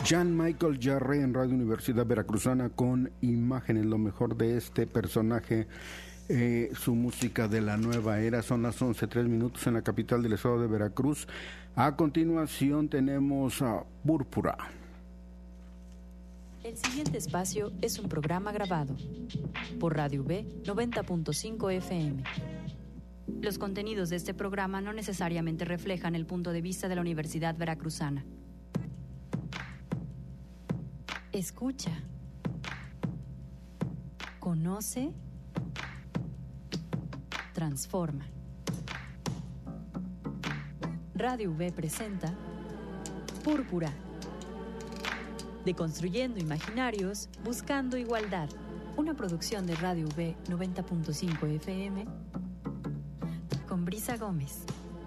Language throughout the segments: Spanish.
Jean Michael Jarre en Radio Universidad Veracruzana con imágenes, lo mejor de este personaje, su música de la nueva era. Son las 11:03 en la capital del estado de Veracruz. A continuación tenemos a Púrpura. El siguiente espacio es un programa grabado por Radio V 90.5 FM. Los contenidos de este programa no necesariamente reflejan el punto de vista de la Universidad Veracruzana. Escucha, conoce, transforma. Radio V presenta Púrpura, deconstruyendo imaginarios, buscando igualdad. Una producción de Radio V 90.5 FM con Brisa Gómez.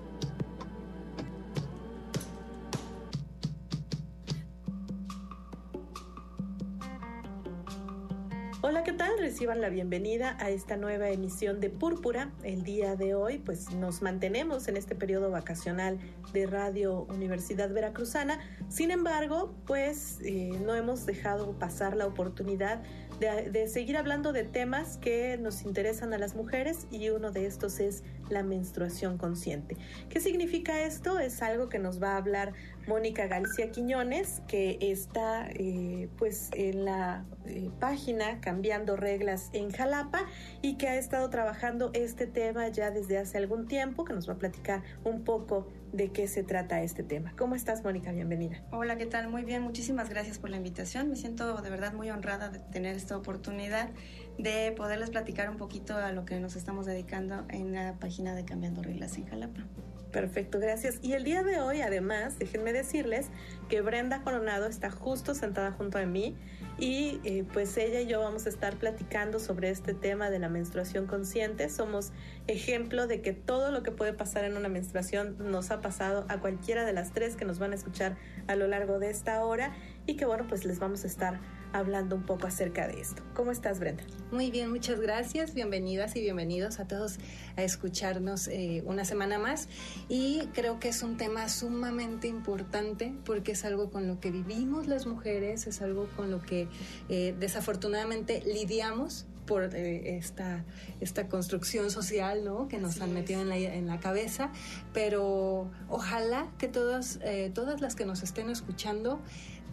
Hola, ¿qué tal? Reciban la bienvenida a esta nueva emisión de Púrpura. El día de hoy, pues nos mantenemos en este periodo vacacional de Radio Universidad Veracruzana. Sin embargo, pues no hemos dejado pasar la oportunidad de seguir hablando de temas que nos interesan a las mujeres, y uno de estos es la menstruación consciente. ¿Qué significa esto? Es algo que nos va a hablar Mónica Galicia Quiñones, que está pues en la página Cambiando Reglas en Jalapa, y que ha estado trabajando este tema ya desde hace algún tiempo, que nos va a platicar un poco de qué se trata este tema. ¿Cómo estás, Mónica? Bienvenida. Hola, ¿qué tal? Muy bien, muchísimas gracias por la invitación. Me siento de verdad muy honrada de tener esta oportunidad de poderles platicar un poquito a lo que nos estamos dedicando en la página de Cambiando Reglas en Jalapa. Perfecto, gracias. Y el día de hoy, además, déjenme decirles que Brenda Coronado está justo sentada junto a mí, y pues ella y yo vamos a estar platicando sobre este tema de la menstruación consciente. Somos ejemplo de que todo lo que puede pasar en una menstruación nos ha pasado a cualquiera de las tres que nos van a escuchar a lo largo de esta hora, y que bueno, pues les vamos a estar hablando un poco acerca de esto. ¿Cómo estás, Brenda? Muy bien, muchas gracias. Bienvenidas y bienvenidos a todos a escucharnos una semana más. Y creo que es un tema sumamente importante porque es algo con lo que vivimos las mujeres, es algo con lo que desafortunadamente lidiamos por esta construcción social, ¿no?, que nos han metido en la cabeza. Pero ojalá que todas las que nos estén escuchando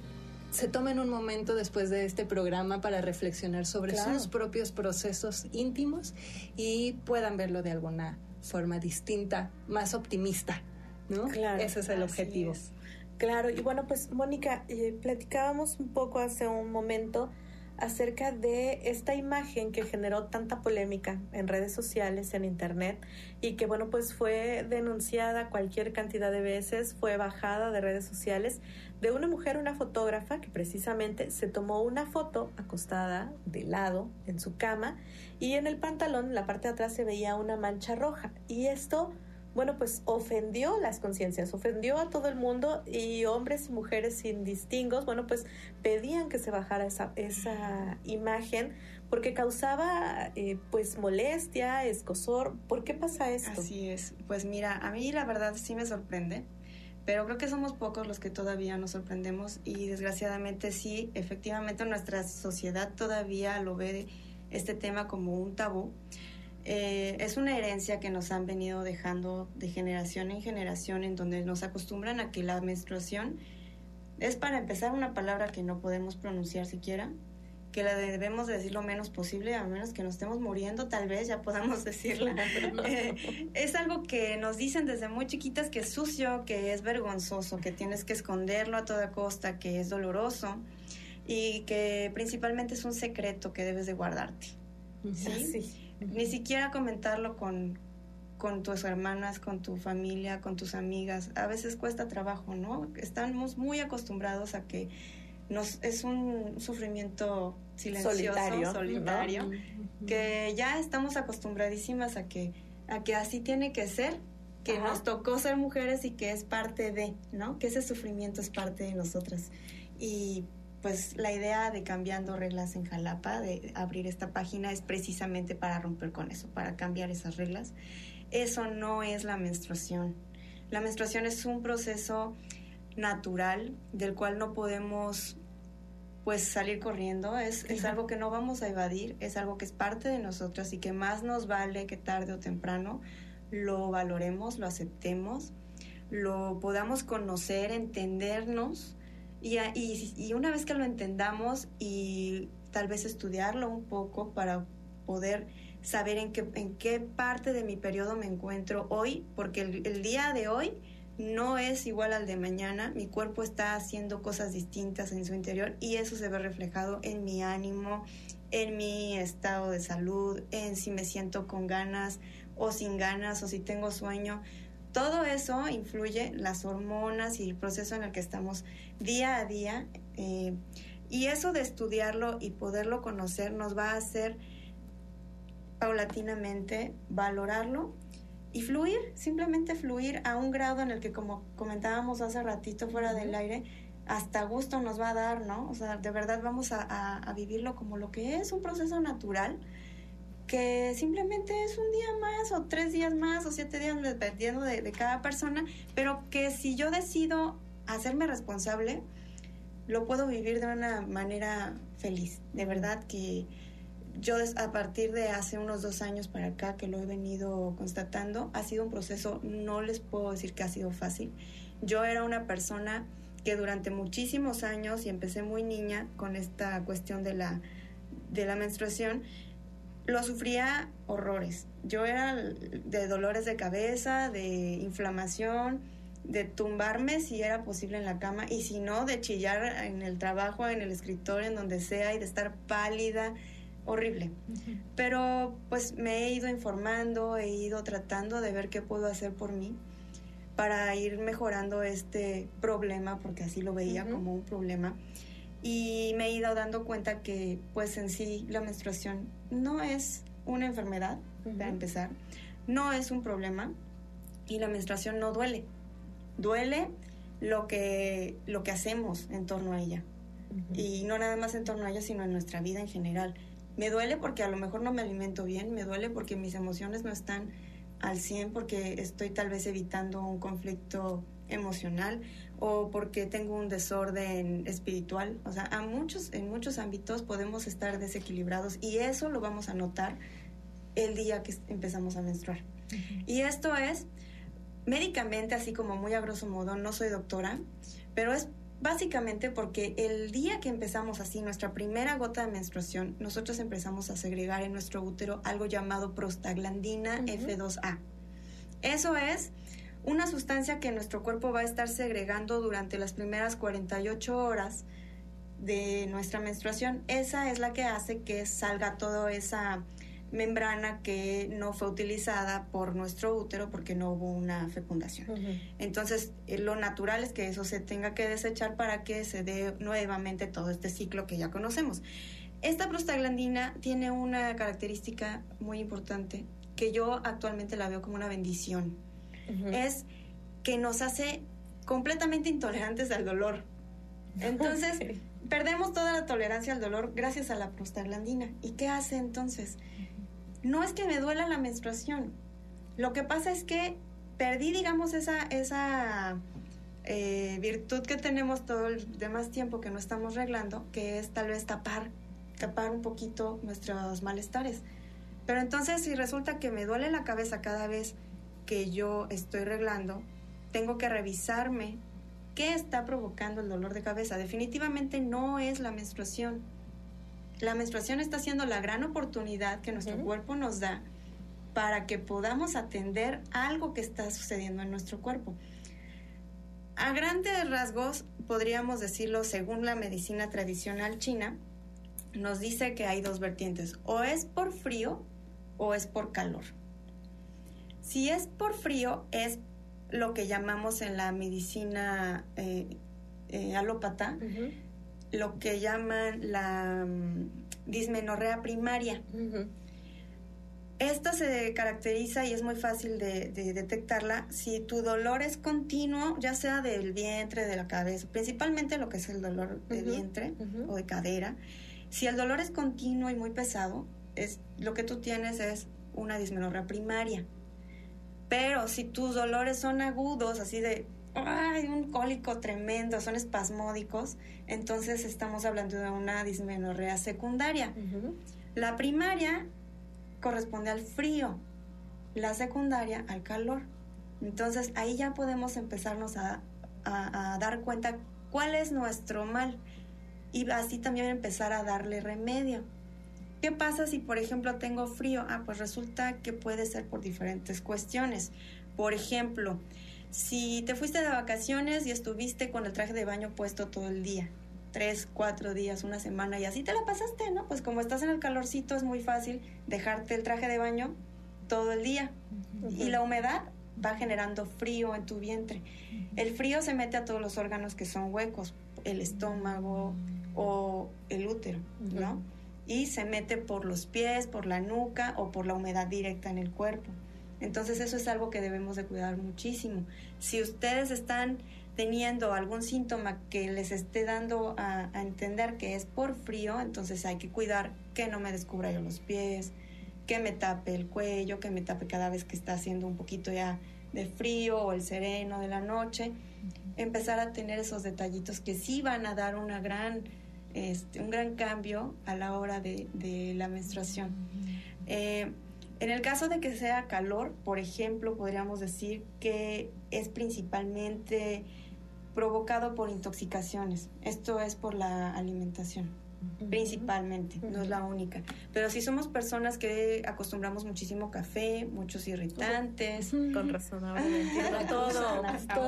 se tomen un momento después de este programa para reflexionar sobre sus propios procesos íntimos y puedan verlo de alguna forma distinta, más optimista, ¿no? Claro, ese es el objetivo. Claro, y bueno, pues Mónica, platicábamos un poco hace un momento acerca de esta imagen que generó tanta polémica en redes sociales, en internet, y que bueno, pues fue denunciada cualquier cantidad de veces, fue bajada de redes sociales, de una mujer, una fotógrafa, que precisamente se tomó una foto acostada de lado en su cama, y en el pantalón, en la parte de atrás, se veía una mancha roja, y esto, bueno, pues ofendió las conciencias, ofendió a todo el mundo, y hombres y mujeres sin distingos, bueno, pues pedían que se bajara esa imagen porque causaba pues molestia, escozor. ¿Por qué pasa esto? Así es. Pues mira, a mí la verdad sí me sorprende, pero creo que somos pocos los que todavía nos sorprendemos, y desgraciadamente sí, efectivamente nuestra sociedad todavía lo ve este tema como un tabú. Es una herencia que nos han venido dejando de generación en generación, en donde nos acostumbran a que la menstruación es, para empezar, una palabra que no podemos pronunciar siquiera, que la debemos de decir lo menos posible, a menos que nos estemos muriendo, tal vez ya podamos decirla. Es algo que nos dicen desde muy chiquitas, que es sucio, que es vergonzoso, que tienes que esconderlo a toda costa, que es doloroso, y que principalmente es un secreto que debes de guardarte. ¿Sí? Sí. Ni siquiera comentarlo con tus hermanas, con tu familia, con tus amigas. A veces cuesta trabajo, ¿no? Estamos muy acostumbrados a que es un sufrimiento silencioso, solitario, ¿no? Que ya estamos acostumbradísimas a que así tiene que ser, que nos tocó ser mujeres y que es parte de, ¿no? Que ese sufrimiento es parte de nosotras. Y pues la idea de Cambiando Reglas en Jalapa, de abrir esta página, es precisamente para romper con eso, para cambiar esas reglas. Eso no es la menstruación. La menstruación es un proceso natural, del cual no podemos pues salir corriendo, es algo que no vamos a evadir, es algo que es parte de nosotros y que más nos vale que tarde o temprano lo valoremos, lo aceptemos, lo podamos conocer, entendernos y una vez que lo entendamos y tal vez estudiarlo un poco para poder saber en qué parte de mi periodo me encuentro hoy, porque el día de hoy no es igual al de mañana, mi cuerpo está haciendo cosas distintas en su interior y eso se ve reflejado en mi ánimo, en mi estado de salud, en si me siento con ganas o sin ganas o si tengo sueño. Todo eso influye, las hormonas y el proceso en el que estamos día a día, y eso de estudiarlo y poderlo conocer nos va a hacer paulatinamente valorarlo y fluir, simplemente fluir a un grado en el que, como comentábamos hace ratito fuera del aire, hasta gusto nos va a dar, ¿no? O sea, de verdad vamos a vivirlo como lo que es, un proceso natural, que simplemente es un día más o 3 días más o 7 días, dependiendo de cada persona, pero que si yo decido hacerme responsable, lo puedo vivir de una manera feliz. De verdad que yo a partir de hace unos 2 años para acá que lo he venido constatando, ha sido un proceso, no les puedo decir que ha sido fácil. Yo era una persona que durante muchísimos años, y empecé muy niña con esta cuestión de la menstruación, lo sufría horrores. Yo era de dolores de cabeza, de inflamación, de tumbarme si era posible en la cama y si no, de chillar en el trabajo, en el escritorio, en donde sea, y de estar pálida, horrible. Pero pues me he ido informando, he ido tratando de ver qué puedo hacer por mí para ir mejorando este problema, porque así lo veía como un problema, y me he ido dando cuenta que pues en sí la menstruación no es una enfermedad, para empezar, no es un problema, y la menstruación no duele. Duele lo que hacemos en torno a ella, y no nada más en torno a ella, sino en nuestra vida en general. Me duele porque a lo mejor no me alimento bien, me duele porque mis emociones no están al 100, porque estoy tal vez evitando un conflicto emocional o porque tengo un desorden espiritual. O sea, en muchos ámbitos podemos estar desequilibrados y eso lo vamos a notar el día que empezamos a menstruar. Y esto es médicamente, así como muy a grosso modo, no soy doctora, pero es básicamente porque el día que empezamos así, nuestra primera gota de menstruación, nosotros empezamos a segregar en nuestro útero algo llamado prostaglandina F2A. Eso es una sustancia que nuestro cuerpo va a estar segregando durante las primeras 48 horas de nuestra menstruación. Esa es la que hace que salga toda esa membrana que no fue utilizada por nuestro útero porque no hubo una fecundación. Entonces, lo natural es que eso se tenga que desechar para que se dé nuevamente todo este ciclo que ya conocemos. Esta prostaglandina tiene una característica muy importante que yo actualmente la veo como una bendición. Es que nos hace completamente intolerantes al dolor. Entonces, perdemos toda la tolerancia al dolor gracias a la prostaglandina. ¿Y qué hace entonces? No es que me duela la menstruación. Lo que pasa es que perdí, digamos, esa virtud que tenemos todo el demás tiempo que no estamos reglando, que es tal vez tapar un poquito nuestros malestares. Pero entonces, si resulta que me duele la cabeza cada vez que yo estoy reglando, tengo que revisarme qué está provocando el dolor de cabeza. Definitivamente no es la menstruación. La menstruación está siendo la gran oportunidad que nuestro cuerpo nos da para que podamos atender algo que está sucediendo en nuestro cuerpo. A grandes rasgos, podríamos decirlo, según la medicina tradicional china, nos dice que hay 2 vertientes, o es por frío o es por calor. Si es por frío, es lo que llamamos en la medicina alópata, lo que llaman la dismenorrea primaria. Esta se caracteriza y es muy fácil de detectarla si tu dolor es continuo, ya sea del vientre, de la cabeza, principalmente lo que es el dolor de vientre o de cadera. Si el dolor es continuo y muy pesado, lo que tú tienes es una dismenorrea primaria. Pero si tus dolores son agudos, así de un cólico tremendo, son espasmódicos, entonces estamos hablando de una dismenorrea secundaria. La primaria corresponde al frío, la secundaria al calor. Entonces ahí ya podemos empezarnos a dar cuenta cuál es nuestro mal y así también empezar a darle remedio. ¿Qué pasa si, por ejemplo, tengo frío? Pues resulta que puede ser por diferentes cuestiones. Por ejemplo, si te fuiste de vacaciones y estuviste con el traje de baño puesto todo el día, 3, 4 días, una semana, y así te la pasaste, ¿no? Pues como estás en el calorcito es muy fácil dejarte el traje de baño todo el día. Y la humedad va generando frío en tu vientre. El frío se mete a todos los órganos que son huecos, el estómago o el útero, ¿no? Y se mete por los pies, por la nuca o por la humedad directa en el cuerpo. Entonces eso es algo que debemos de cuidar muchísimo. Si ustedes están teniendo algún síntoma que les esté dando a entender que es por frío, entonces hay que cuidar que no me descubra yo los pies, que me tape el cuello, que me tape cada vez que está haciendo un poquito ya de frío o el sereno de la noche. Empezar a tener esos detallitos que sí van a dar un gran cambio a la hora de la menstruación. En el caso de que sea calor, por ejemplo, podríamos decir que es principalmente provocado por intoxicaciones. Esto es por la alimentación, principalmente, no es la única. Pero si somos personas que acostumbramos muchísimo café, muchos irritantes. Con razón, ahora lo entiendo todo.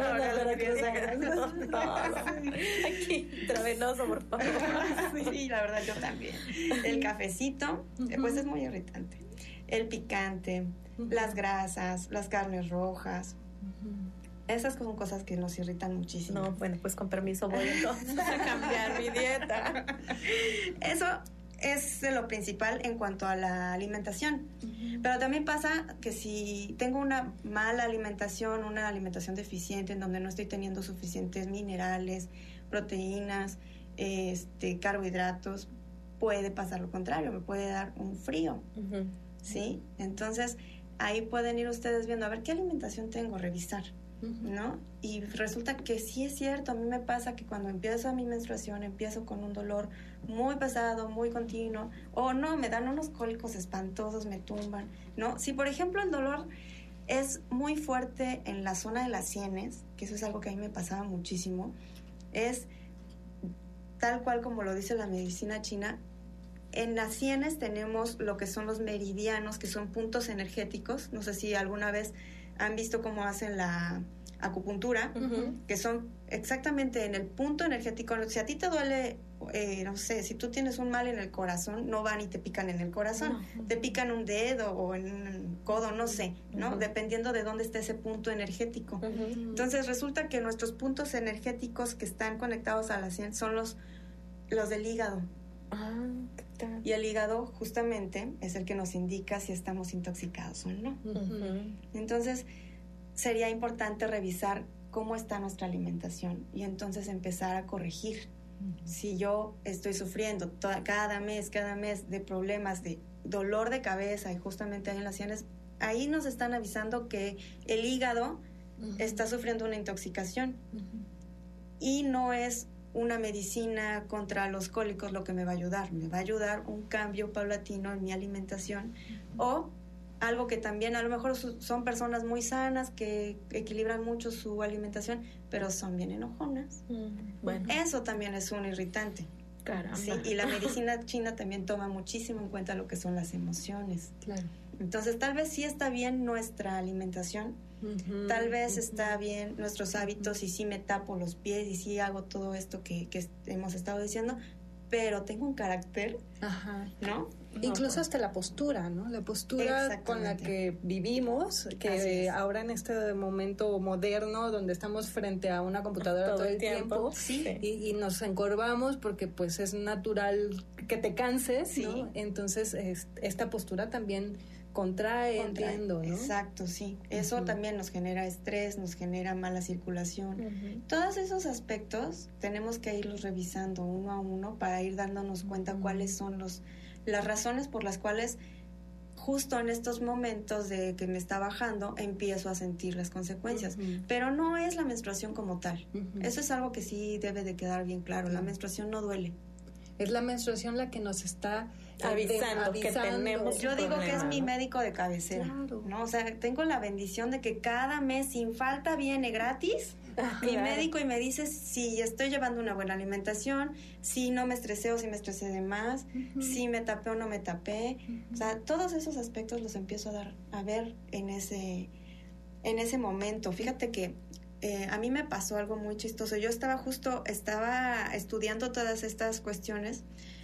Todo. Aquí, intravenoso, por favor. Sí, la verdad, yo también. El cafecito, pues es muy irritante. El picante, las grasas, las carnes rojas. Esas son cosas que nos irritan muchísimo. No, bueno, pues con permiso voy entonces a cambiar mi dieta. Eso es de lo principal en cuanto a la alimentación. Pero también pasa que si tengo una mala alimentación, una alimentación deficiente en donde no estoy teniendo suficientes minerales, proteínas, carbohidratos, puede pasar lo contrario, me puede dar un frío. ¿Sí? Entonces, ahí pueden ir ustedes viendo, a ver, ¿qué alimentación tengo? Revisar, ¿no? Y resulta que sí es cierto, a mí me pasa que cuando empiezo mi menstruación, empiezo con un dolor muy pesado, muy continuo, o no, me dan unos cólicos espantosos, me tumban, ¿no? Si, por ejemplo, el dolor es muy fuerte en la zona de las sienes, que eso es algo que a mí me pasaba muchísimo, es tal cual como lo dice la medicina china. En las sienes tenemos lo que son los meridianos, que son puntos energéticos. No sé si alguna vez han visto cómo hacen la acupuntura, que son exactamente en el punto energético. Si a ti te duele, no sé, si tú tienes un mal en el corazón, no van y te pican en el corazón, te pican un dedo o en un codo, no sé, ¿no? Dependiendo de dónde esté ese punto energético. Entonces resulta que nuestros puntos energéticos que están conectados a la sien son los del hígado. Y el hígado justamente es el que nos indica si estamos intoxicados o no. Entonces sería importante revisar cómo está nuestra alimentación y entonces empezar a corregir. Si yo estoy sufriendo cada mes de problemas de dolor de cabeza y justamente ahí en las sienes, ahí nos están avisando que el hígado está sufriendo una intoxicación y no es una medicina contra los cólicos lo que me va a ayudar un cambio paulatino en mi alimentación o algo que también a lo mejor son personas muy sanas que equilibran mucho su alimentación, pero son bien enojonas. Bueno, eso también es un irritante. Caramba. Sí, y la medicina china también toma muchísimo en cuenta lo que son las emociones. Claro. Entonces, tal vez sí está bien nuestra alimentación, tal vez está bien nuestros hábitos y sí me tapo los pies y sí hago todo esto que hemos estado diciendo, pero tengo un carácter, ¿no? Incluso hasta la postura, ¿no? La postura con la que vivimos, que ahora en este momento moderno donde estamos frente a una computadora todo el tiempo y nos encorvamos porque pues es natural que te canses, ¿no? Entonces esta postura también contrae, entiendo, ¿no? Exacto, sí. Eso también nos genera estrés, nos genera mala circulación. Todos esos aspectos tenemos que irlos revisando uno a uno para ir dándonos cuenta cuáles son las razones por las cuales justo en estos momentos de que me está bajando, empiezo a sentir las consecuencias. Pero no es la menstruación como tal. Eso es algo que sí debe de quedar bien claro. La menstruación no duele. Es la menstruación la que nos está avisando que tenemos. Yo digo que es mi médico de cabecera. Claro. ¿No? O sea, tengo la bendición de que cada mes sin falta viene gratis mi médico y me dice si estoy llevando una buena alimentación, si no me estresé o si me estresé de más, si me tapé o no me tapé. O sea, todos esos aspectos los empiezo a ver en ese momento. Fíjate que a mí me pasó algo muy chistoso. Yo estaba estudiando todas estas cuestiones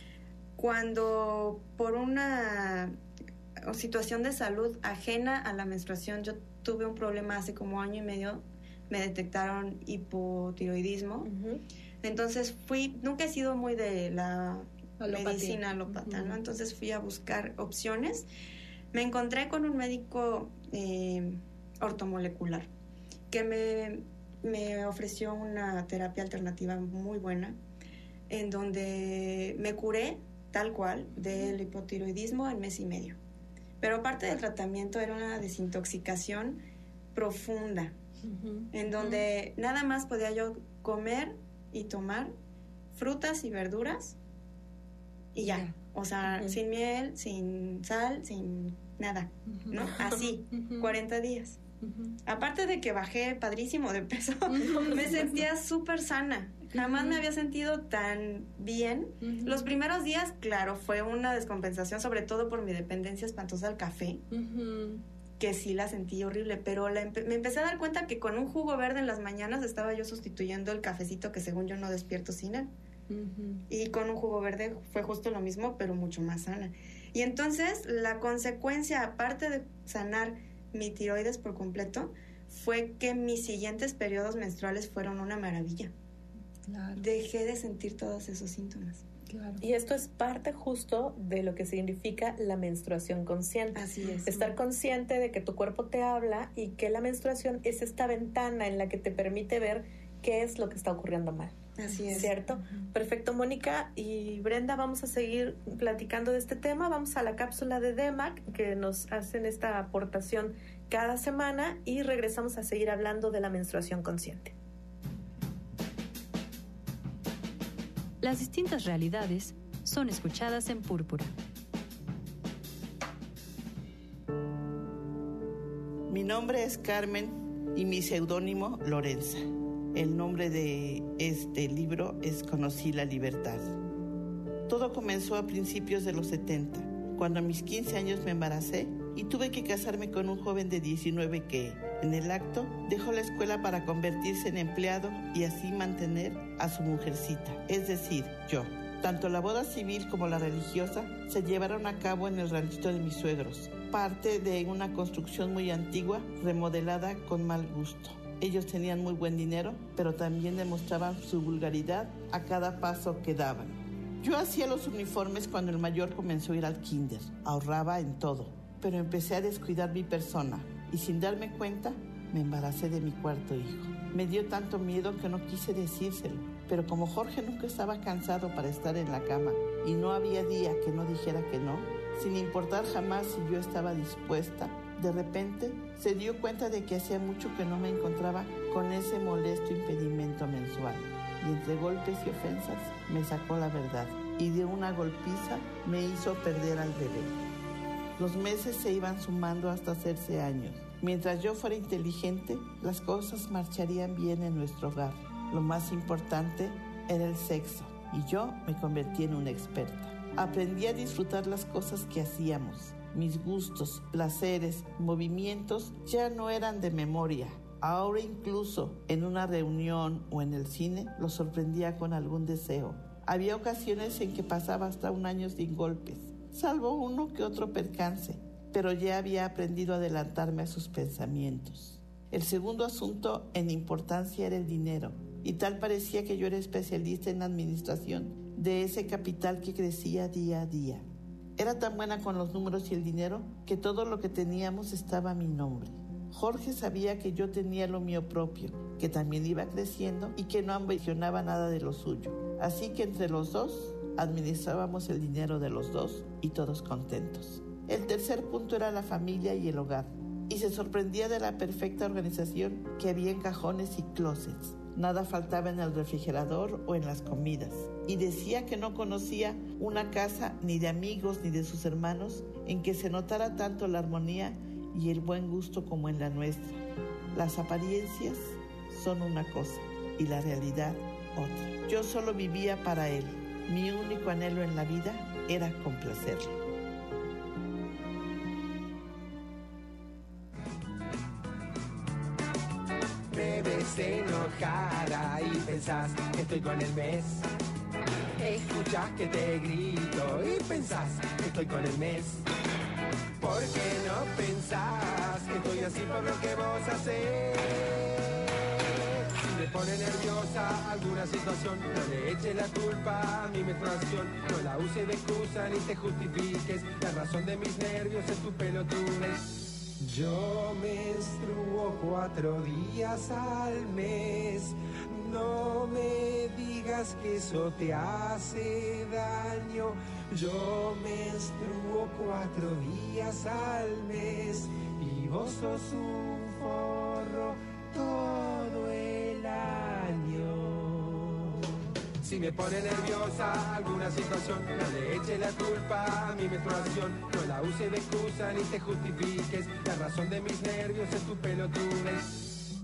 cuando por una situación de salud ajena a la menstruación, yo tuve un problema hace como 1 año y medio, me detectaron hipotiroidismo. Entonces nunca he sido muy de la medicina alópata, ¿no? Entonces fui a buscar opciones. Me encontré con un médico ortomolecular que me ofreció una terapia alternativa muy buena, en donde me curé tal cual del hipotiroidismo en 1 mes y medio. Pero aparte del tratamiento era una desintoxicación profunda, en donde nada más podía yo comer y tomar frutas y verduras y ya. O sea, sin miel, sin sal, sin nada, ¿no? Así, 40 días. Aparte de que bajé padrísimo de peso, me sentía súper sana. Jamás me había sentido tan bien. Los primeros días, claro, fue una descompensación, sobre todo por mi dependencia espantosa al café, que sí la sentí horrible, pero me empecé a dar cuenta que con un jugo verde en las mañanas estaba yo sustituyendo el cafecito que según yo no despierto sin él. Y con un jugo verde fue justo lo mismo, pero mucho más sana. Y entonces la consecuencia, aparte de sanar mi tiroides por completo, fue que mis siguientes periodos menstruales fueron una maravilla. Claro. Dejé de sentir todos esos síntomas. Claro. Y esto es parte justo de lo que significa la menstruación consciente. Así es. Estar consciente de que tu cuerpo te habla y que la menstruación es esta ventana en la que te permite ver qué es lo que está ocurriendo mal. Así es. ¿Cierto? Perfecto, Mónica y Brenda, vamos a seguir platicando de este tema. Vamos a la cápsula de DEMAC, que nos hacen esta aportación cada semana, y regresamos a seguir hablando de la menstruación consciente. Las distintas realidades son escuchadas en Púrpura. Mi nombre es Carmen y mi seudónimo Lorenza. El nombre de este libro es Conocí la Libertad. Todo comenzó a principios de los 70, cuando a mis 15 años me embaracé y tuve que casarme con un joven de 19 que, en el acto, dejó la escuela para convertirse en empleado y así mantener a su mujercita, es decir, yo. Tanto la boda civil como la religiosa se llevaron a cabo en el ranchito de mis suegros, parte de una construcción muy antigua, remodelada con mal gusto. Ellos tenían muy buen dinero, pero también demostraban su vulgaridad a cada paso que daban. Yo hacía los uniformes cuando el mayor comenzó a ir al kinder. Ahorraba en todo, pero empecé a descuidar mi persona y sin darme cuenta me embaracé de mi 4º hijo. Me dio tanto miedo que no quise decírselo, pero como Jorge nunca estaba cansado para estar en la cama y no había día que no dijera que no, sin importar jamás si yo estaba dispuesta, de repente se dio cuenta de que hacía mucho que no me encontraba con ese molesto impedimento mensual. Y entre golpes y ofensas me sacó la verdad y de una golpiza me hizo perder al bebé. Los meses se iban sumando hasta hacerse años. Mientras yo fuera inteligente, las cosas marcharían bien en nuestro hogar. Lo más importante era el sexo y yo me convertí en una experta. Aprendí a disfrutar las cosas que hacíamos. Mis gustos, placeres, movimientos ya no eran de memoria. Ahora incluso en una reunión o en el cine lo sorprendía con algún deseo. Había ocasiones en que pasaba hasta 1 año sin golpes, salvo uno que otro percance, pero ya había aprendido a adelantarme a sus pensamientos. El segundo asunto en importancia era el dinero, y tal parecía que yo era especialista en la administración de ese capital que crecía día a día. Era tan buena con los números y el dinero que todo lo que teníamos estaba a mi nombre. Jorge sabía que yo tenía lo mío propio, que también iba creciendo y que no ambicionaba nada de lo suyo. Así que entre los dos administrábamos el dinero de los dos y todos contentos. El tercer punto era la familia y el hogar, y se sorprendía de la perfecta organización que había en cajones y closets. Nada faltaba en el refrigerador o en las comidas, y decía que no conocía una casa ni de amigos ni de sus hermanos en que se notara tanto la armonía y el buen gusto como en la nuestra. Las apariencias son una cosa y la realidad otra. Yo solo vivía para él. Mi único anhelo en la vida era complacerlo. Me ves enojada y pensás que estoy con el mes. Escuchás que te grito y pensás que estoy con el mes. ¿Por qué no pensás que estoy así por lo que vos hacés? Si me pone nerviosa alguna situación, no le eches la culpa a mi menstruación. No la uses de excusa ni te justifiques. La razón de mis nervios es tu pelotudez. Yo menstruo 4 días al mes. No me digas que eso te hace daño. Yo menstruo 4 días al mes y vos sos un forro todo el año. Si me pone nerviosa alguna situación, no le eches la culpa a mi menstruación. No la uses de excusa ni te justifiques. La razón de mis nervios es tu pelotudez.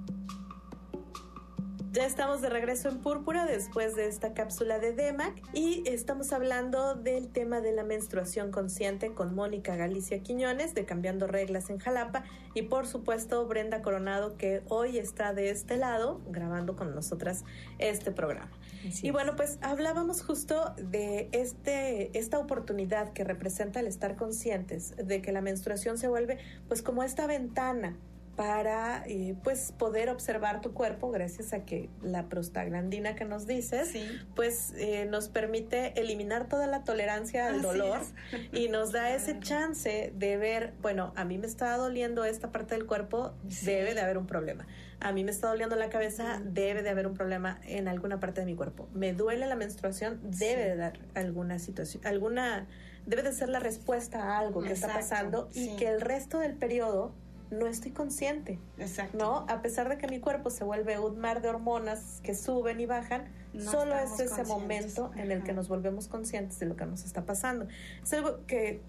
Ya estamos de regreso en Púrpura después de esta cápsula de DEMAC y estamos hablando del tema de la menstruación consciente con Mónica Galicia Quiñones de Cambiando Reglas en Jalapa y por supuesto Brenda Coronado, que hoy está de este lado grabando con nosotras este programa. Y bueno, pues hablábamos justo de esta oportunidad que representa el estar conscientes de que la menstruación se vuelve pues como esta ventana para pues poder observar tu cuerpo gracias a que la prostaglandina que nos dices pues nos permite eliminar toda la tolerancia al dolor y nos da ese chance de ver, bueno, a mí me está doliendo esta parte del cuerpo, debe de haber un problema. A mí me está doliendo la cabeza, debe de haber un problema en alguna parte de mi cuerpo. Me duele la menstruación, debe de dar alguna situación, debe de ser la respuesta a algo que está pasando y que el resto del periodo no estoy consciente. Exacto. ¿No? A pesar de que mi cuerpo se vuelve un mar de hormonas que suben y bajan, solo es ese momento en el que nos volvemos conscientes de lo que nos está pasando. Es algo que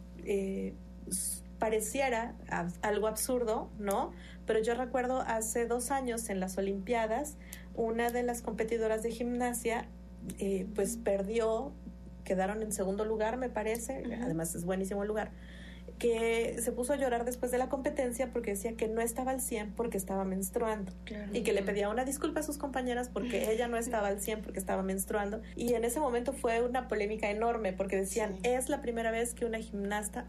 pareciera algo absurdo, ¿no? Pero yo recuerdo hace 2 años en las Olimpiadas, una de las competidoras de gimnasia pues perdió, quedaron en segundo lugar, me parece, además es buenísimo el lugar, que se puso a llorar después de la competencia porque decía que no estaba al 100 porque estaba menstruando y que le pedía una disculpa a sus compañeras porque ella no estaba al 100 porque estaba menstruando, y en ese momento fue una polémica enorme porque decían es la primera vez que una gimnasta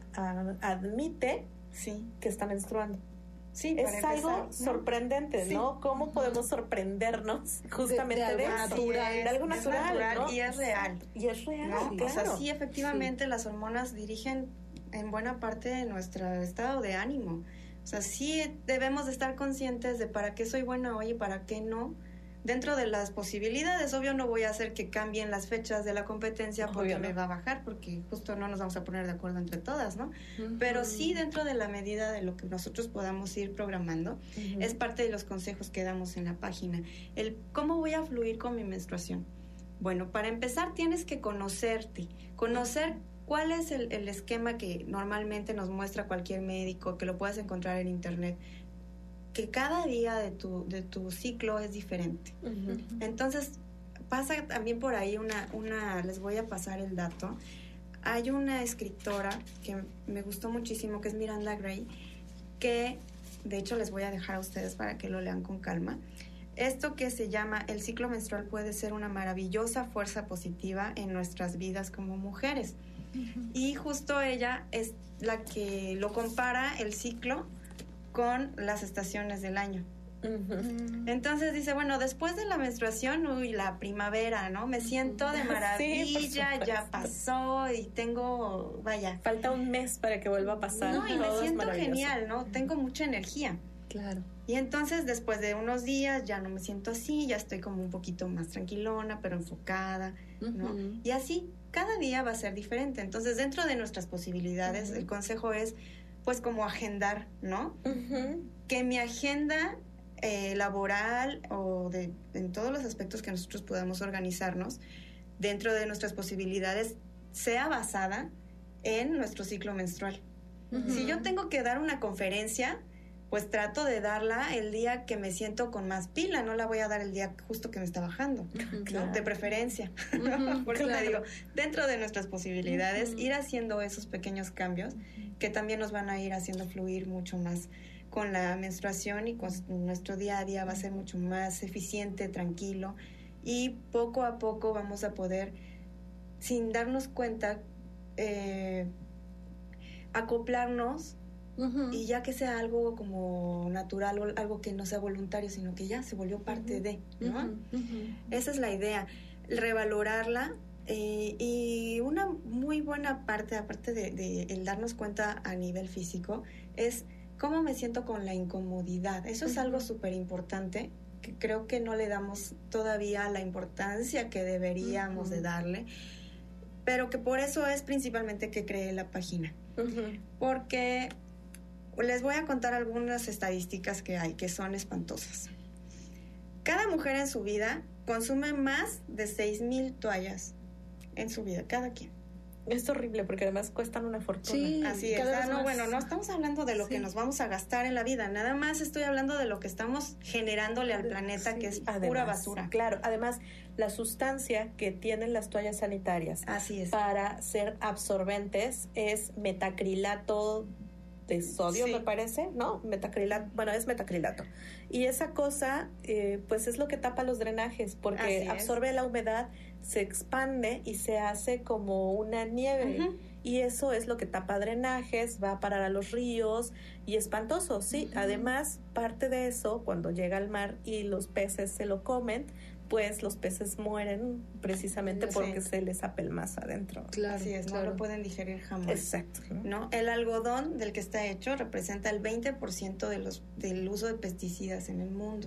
admite que está menstruando. Sí, es algo sorprendente, ¿no? ¿Cómo podemos sorprendernos justamente de algo natural, ¿no? Y es real. Y es real, ¿no? Claro. O sea, sí, efectivamente las hormonas dirigen en buena parte de nuestro estado de ánimo. O sea, sí debemos de estar conscientes de para qué soy buena hoy y para qué no. Dentro de las posibilidades, obvio no voy a hacer que cambien las fechas de la competencia porque me va a bajar, porque justo no nos vamos a poner de acuerdo entre todas, ¿no? Pero sí dentro de la medida de lo que nosotros podamos ir programando, es parte de los consejos que damos en la página. El cómo voy a fluir con mi menstruación. Bueno, para empezar tienes que conocerte, conocer cuál es el esquema que normalmente nos muestra cualquier médico, que lo puedes encontrar en internet, que cada día de tu ciclo es diferente. Entonces, pasa también por ahí les voy a pasar el dato. Hay una escritora que me gustó muchísimo, que es Miranda Gray, que de hecho les voy a dejar a ustedes para que lo lean con calma. Esto que se llama el ciclo menstrual puede ser una maravillosa fuerza positiva en nuestras vidas como mujeres. Y justo ella es la que lo compara el ciclo con las estaciones del año. Entonces dice, bueno, después de la menstruación, la primavera, ¿no? Me siento de maravilla, ya pasó y falta un mes para que vuelva a pasar. No, y me siento genial, ¿no? Tengo mucha energía. Claro. Y entonces después de unos días ya no me siento así, ya estoy como un poquito más tranquilona, pero enfocada, ¿no? Y así, cada día va a ser diferente. Entonces, dentro de nuestras posibilidades, el consejo es, pues, como agendar, ¿no? Que mi agenda laboral o en todos los aspectos que nosotros podamos organizarnos, dentro de nuestras posibilidades, sea basada en nuestro ciclo menstrual. Si yo tengo que dar una conferencia, pues trato de darla el día que me siento con más pila, no la voy a dar el día justo que me está bajando, ¿no? De preferencia. Por eso le digo, dentro de nuestras posibilidades, ir haciendo esos pequeños cambios que también nos van a ir haciendo fluir mucho más con la menstruación, y con nuestro día a día va a ser mucho más eficiente, tranquilo, y poco a poco vamos a poder, sin darnos cuenta, acoplarnos, y ya que sea algo como natural o algo que no sea voluntario, sino que ya se volvió parte de, ¿no? Esa es la idea, revalorarla, y una muy buena parte, aparte de el darnos cuenta a nivel físico, es cómo me siento con la incomodidad. Eso es algo súper importante, que creo que no le damos todavía la importancia que deberíamos de darle, pero que por eso es principalmente que creé la página. Porque les voy a contar algunas estadísticas que hay, que son espantosas. Cada mujer en su vida consume más de 6,000 toallas en su vida, cada quien. Es horrible porque además cuestan una fortuna. Sí, así es. No estamos hablando de lo que nos vamos a gastar en la vida, nada más estoy hablando de lo que estamos generándole al planeta, que es pura basura. Claro, además la sustancia que tienen las toallas sanitarias, así es, para ser absorbentes es metacrilato de sodio, me parece, ¿no? Es metacrilato. Y esa cosa, pues es lo que tapa los drenajes, porque absorbe la humedad, se expande y se hace como una nieve. Y eso es lo que tapa drenajes, va a parar a los ríos, y espantoso, sí. Además, parte de eso, cuando llega al mar y los peces se lo comen, pues los peces mueren precisamente porque se les apelmaza adentro. Claro, así es, no lo pueden digerir jamás. Exacto. ¿No? El algodón del que está hecho representa el 20% del uso de pesticidas en el mundo.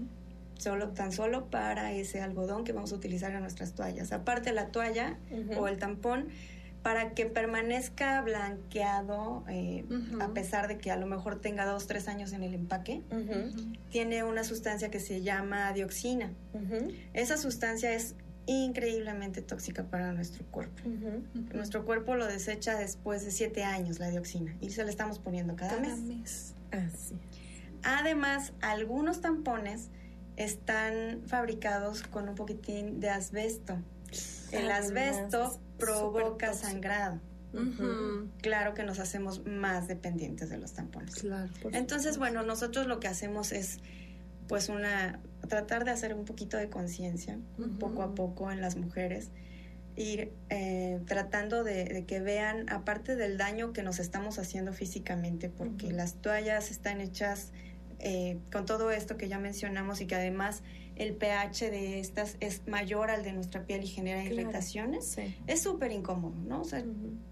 Tan solo para ese algodón que vamos a utilizar en nuestras toallas. Aparte, la toalla o el tampón, para que permanezca blanqueado, a pesar de que a lo mejor tenga 2-3 años en el empaque, tiene una sustancia que se llama dioxina. Esa sustancia es increíblemente tóxica para nuestro cuerpo. Nuestro cuerpo lo desecha después de 7 años, la dioxina, y se la estamos poniendo cada mes. Así. Además, algunos tampones están fabricados con un poquitín de asbesto. El asbesto provoca sangrado. Claro que nos hacemos más dependientes de los tampones. Claro, entonces, bueno, nosotros lo que hacemos es, pues, tratar de hacer un poquito de conciencia, poco a poco, en las mujeres, ir tratando de que vean, aparte del daño que nos estamos haciendo físicamente, porque las toallas están hechas con todo esto que ya mencionamos, y que además el pH de estas es mayor al de nuestra piel y genera irritaciones, es súper incómodo, ¿no? O sea,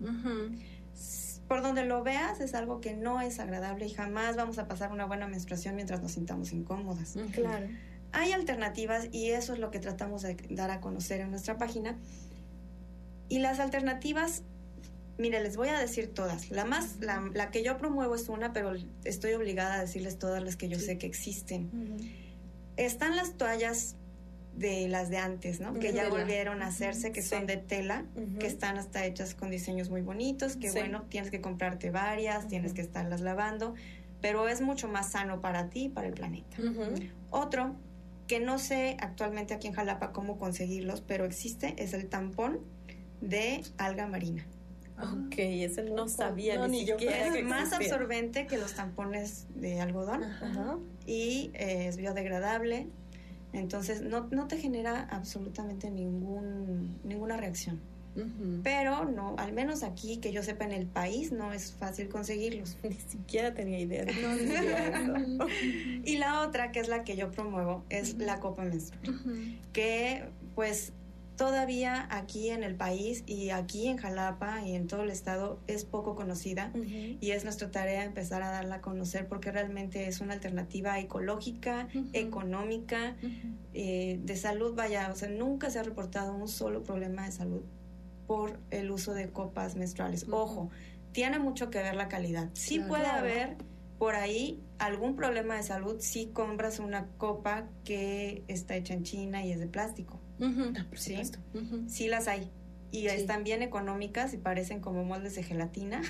por donde lo veas es algo que no es agradable, y jamás vamos a pasar una buena menstruación mientras nos sintamos incómodas. Claro. Hay alternativas, y eso es lo que tratamos de dar a conocer en nuestra página. Y las alternativas, mire, les voy a decir todas. La que yo promuevo es una, pero estoy obligada a decirles todas las que yo sé que existen. Están las toallas de las de antes, ¿no? Que ya volvieron a hacerse, que son de tela, que están hasta hechas con diseños muy bonitos, que bueno, tienes que comprarte varias, tienes que estarlas lavando, pero es mucho más sano para ti y para el planeta. Otro, que no sé actualmente aquí en Jalapa cómo conseguirlos, pero existe, es el tampón de alga marina. Ok, ese no sabía ni siquiera. Es más absorbente que los tampones de algodón, y es biodegradable, entonces no te genera absolutamente ninguna reacción. Pero no, al menos aquí, que yo sepa, en el país no es fácil conseguirlos. Ni siquiera tenía idea de eso. Y la otra, que es la que yo promuevo, es la copa menstrual, que pues todavía aquí en el país y aquí en Jalapa y en todo el estado es poco conocida, y es nuestra tarea empezar a darla a conocer porque realmente es una alternativa ecológica, económica, de salud. Vaya, o sea, nunca se ha reportado un solo problema de salud por el uso de copas menstruales. Ojo, tiene mucho que ver la calidad. Sí puede haber por ahí algún problema de salud si compras una copa que está hecha en China y es de plástico. ¿Sí? Sí las hay. Y están bien económicas y parecen como moldes de gelatina.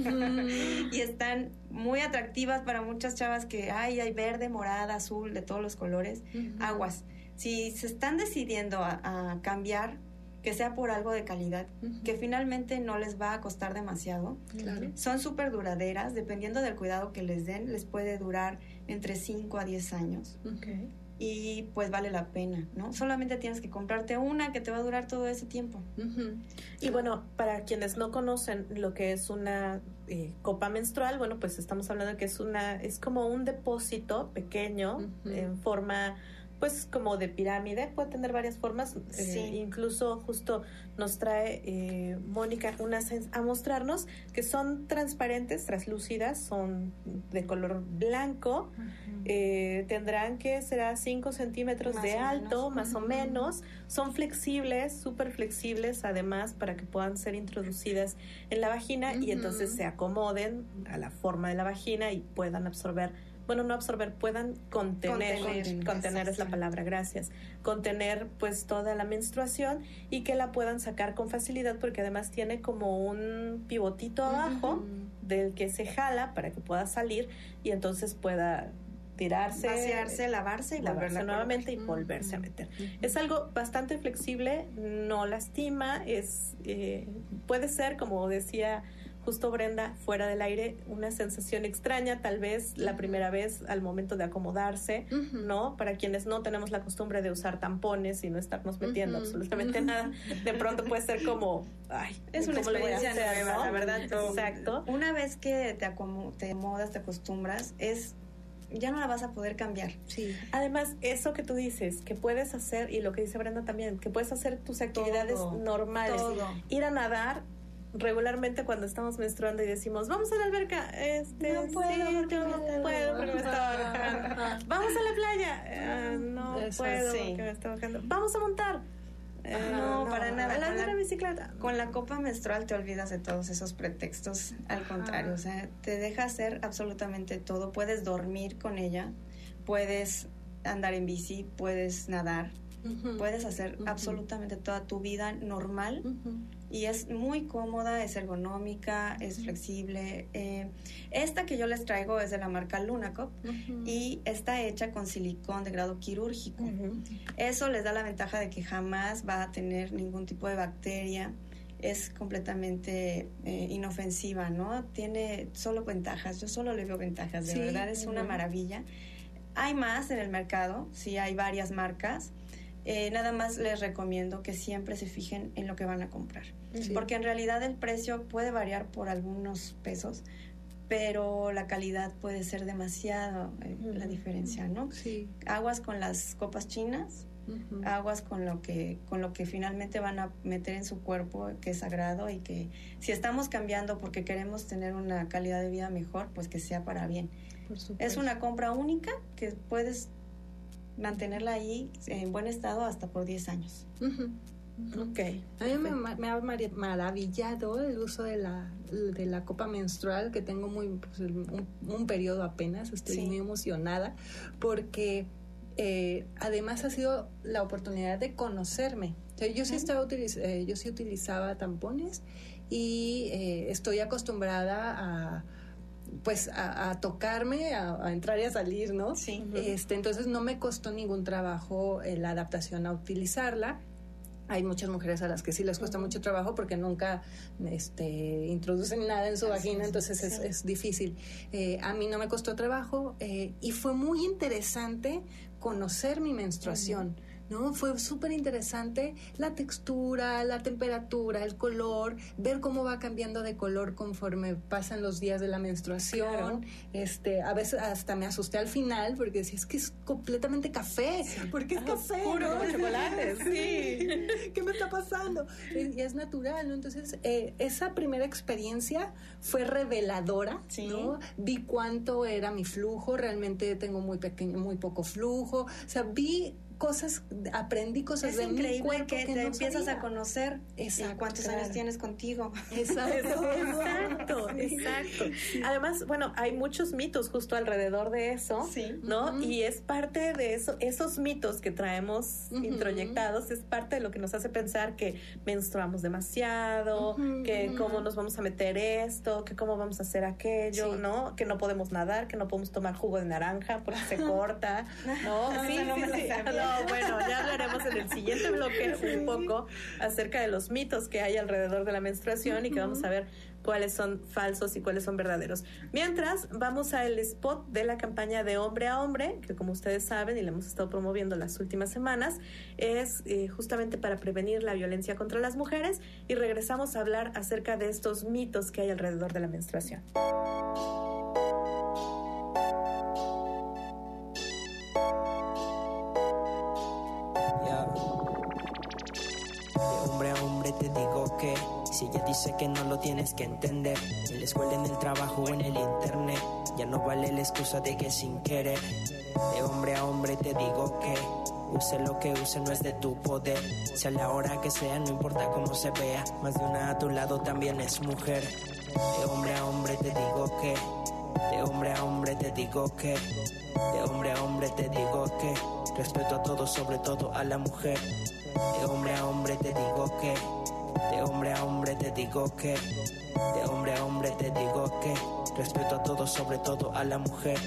Y están muy atractivas para muchas chavas que hay verde, morada, azul, de todos los colores. Aguas. Si se están decidiendo a cambiar, que sea por algo de calidad, que finalmente no les va a costar demasiado. Son súper duraderas, dependiendo del cuidado que les den, les puede durar entre 5 a 10 años. Y pues vale la pena, ¿no? Solamente tienes que comprarte una que te va a durar todo ese tiempo. Y bueno, para quienes no conocen lo que es una copa menstrual, bueno, pues estamos hablando de que es como un depósito pequeño en forma, pues como de pirámide, puede tener varias formas. Incluso justo nos trae Mónica unas a mostrarnos que son transparentes, translúcidas, son de color blanco, tendrán que será 5 centímetros más de alto, más o menos, son flexibles, súper flexibles además, para que puedan ser introducidas en la vagina y entonces se acomoden a la forma de la vagina y puedan absorber. Bueno, no absorber, puedan contener es la palabra, gracias. Contener pues toda la menstruación y que la puedan sacar con facilidad, porque además tiene como un pivotito abajo del que se jala para que pueda salir y entonces pueda tirarse, vaciarse, lavarse y lavarse nuevamente y volverse a meter. Es algo bastante flexible, no lastima, puede ser, como decía justo Brenda, fuera del aire, una sensación extraña, tal vez la primera vez al momento de acomodarse, ¿no? Para quienes no tenemos la costumbre de usar tampones y no estarnos metiendo absolutamente nada, de pronto puede ser como, es una experiencia nueva, ¿no? La verdad. Exacto. Una vez que te acomodas, te acostumbras, ya no la vas a poder cambiar. Además, eso que tú dices, que puedes hacer, y lo que dice Brenda también, que puedes hacer tus actividades normales, ir a nadar. Regularmente cuando estamos menstruando y decimos, vamos a la alberca, no puedo porque me estaba bajando. Vamos a la playa, no puedo porque me estaba bajando. Vamos a montar, no, para nada. A la bicicleta. Con la copa menstrual te olvidas de todos esos pretextos, al contrario, o sea, te deja hacer absolutamente todo. Puedes dormir con ella, puedes andar en bici, puedes nadar, puedes hacer absolutamente toda tu vida normal. Y es muy cómoda, es ergonómica, es flexible. Esta que yo les traigo es de la marca Lunacop y está hecha con silicón de grado quirúrgico. Eso les da la ventaja de que jamás va a tener ningún tipo de bacteria. Es completamente inofensiva, ¿no? Tiene solo ventajas. Yo solo le veo ventajas, de verdad es una maravilla. Hay más en el mercado, sí, hay varias marcas. Nada más les recomiendo que siempre se fijen en lo que van a comprar, porque en realidad el precio puede variar por algunos pesos, pero la calidad puede ser demasiado la diferencia, ¿no? Aguas con las copas chinas, aguas con lo que finalmente van a meter en su cuerpo, que es sagrado, y que si estamos cambiando porque queremos tener una calidad de vida mejor, pues que sea para bien. Es una compra única que puedes mantenerla ahí en buen estado hasta por 10 años. A mí me ha maravillado el uso de la copa menstrual, que tengo un periodo apenas. Estoy muy emocionada porque además ha sido la oportunidad de conocerme. O sea, yo sí utilizaba tampones y estoy acostumbrada a tocarme, a entrar y a salir, ¿no? Entonces no me costó ningún trabajo la adaptación a utilizarla. Hay muchas mujeres a las que sí les cuesta mucho trabajo porque nunca introducen nada en su vagina, entonces es difícil. A mí no me costó trabajo y fue muy interesante conocer mi menstruación. ¿no? Fue súper interesante la textura, la temperatura, el color, ver cómo va cambiando de color conforme pasan los días de la menstruación. Claro. A veces hasta me asusté al final porque decía, es que es completamente café, porque es café, puro, ¿no? Chocolate, sí. ¿Qué me está pasando? Y es natural, ¿no? Entonces, esa primera experiencia fue reveladora, sí. ¿no? Vi cuánto era mi flujo, realmente tengo muy poco flujo, o sea, aprendí cosas es de mi cuerpo que te no empiezas sabía. A conocer. Exacto, y cuántos años tienes contigo. Exacto. Sí. Además, bueno, hay muchos mitos justo alrededor de eso, sí. ¿no? Uh-huh. Y es parte de eso, esos mitos que traemos introyectados, es parte de lo que nos hace pensar que menstruamos demasiado, que cómo nos vamos a meter esto, que cómo vamos a hacer aquello, sí. ¿no? Que no podemos nadar, que no podemos tomar jugo de naranja porque se corta, ¿no? Bueno, ya hablaremos en el siguiente bloque un poco acerca de los mitos que hay alrededor de la menstruación y que vamos a ver cuáles son falsos y cuáles son verdaderos. Mientras, vamos al spot de la campaña de Hombre a Hombre, que como ustedes saben y la hemos estado promoviendo las últimas semanas, es justamente para prevenir la violencia contra las mujeres, y regresamos a hablar acerca de estos mitos que hay alrededor de la menstruación. Hombre a hombre te digo que si ella dice que no lo tienes que entender, en la escuela, en el trabajo o en el internet, ya no vale la excusa de que sin querer. De hombre a hombre te digo que use lo que use, no es de tu poder. Sea la hora que sea, no importa cómo se vea, más de una a tu lado también es mujer. De hombre a hombre te digo que, de hombre a hombre te digo que, de hombre a hombre te digo que respeto a todos, sobre todo a la mujer. De hombre a hombre te digo que, de hombre a hombre te digo que, de hombre a hombre te digo que respeto a todos, sobre todo a la mujer.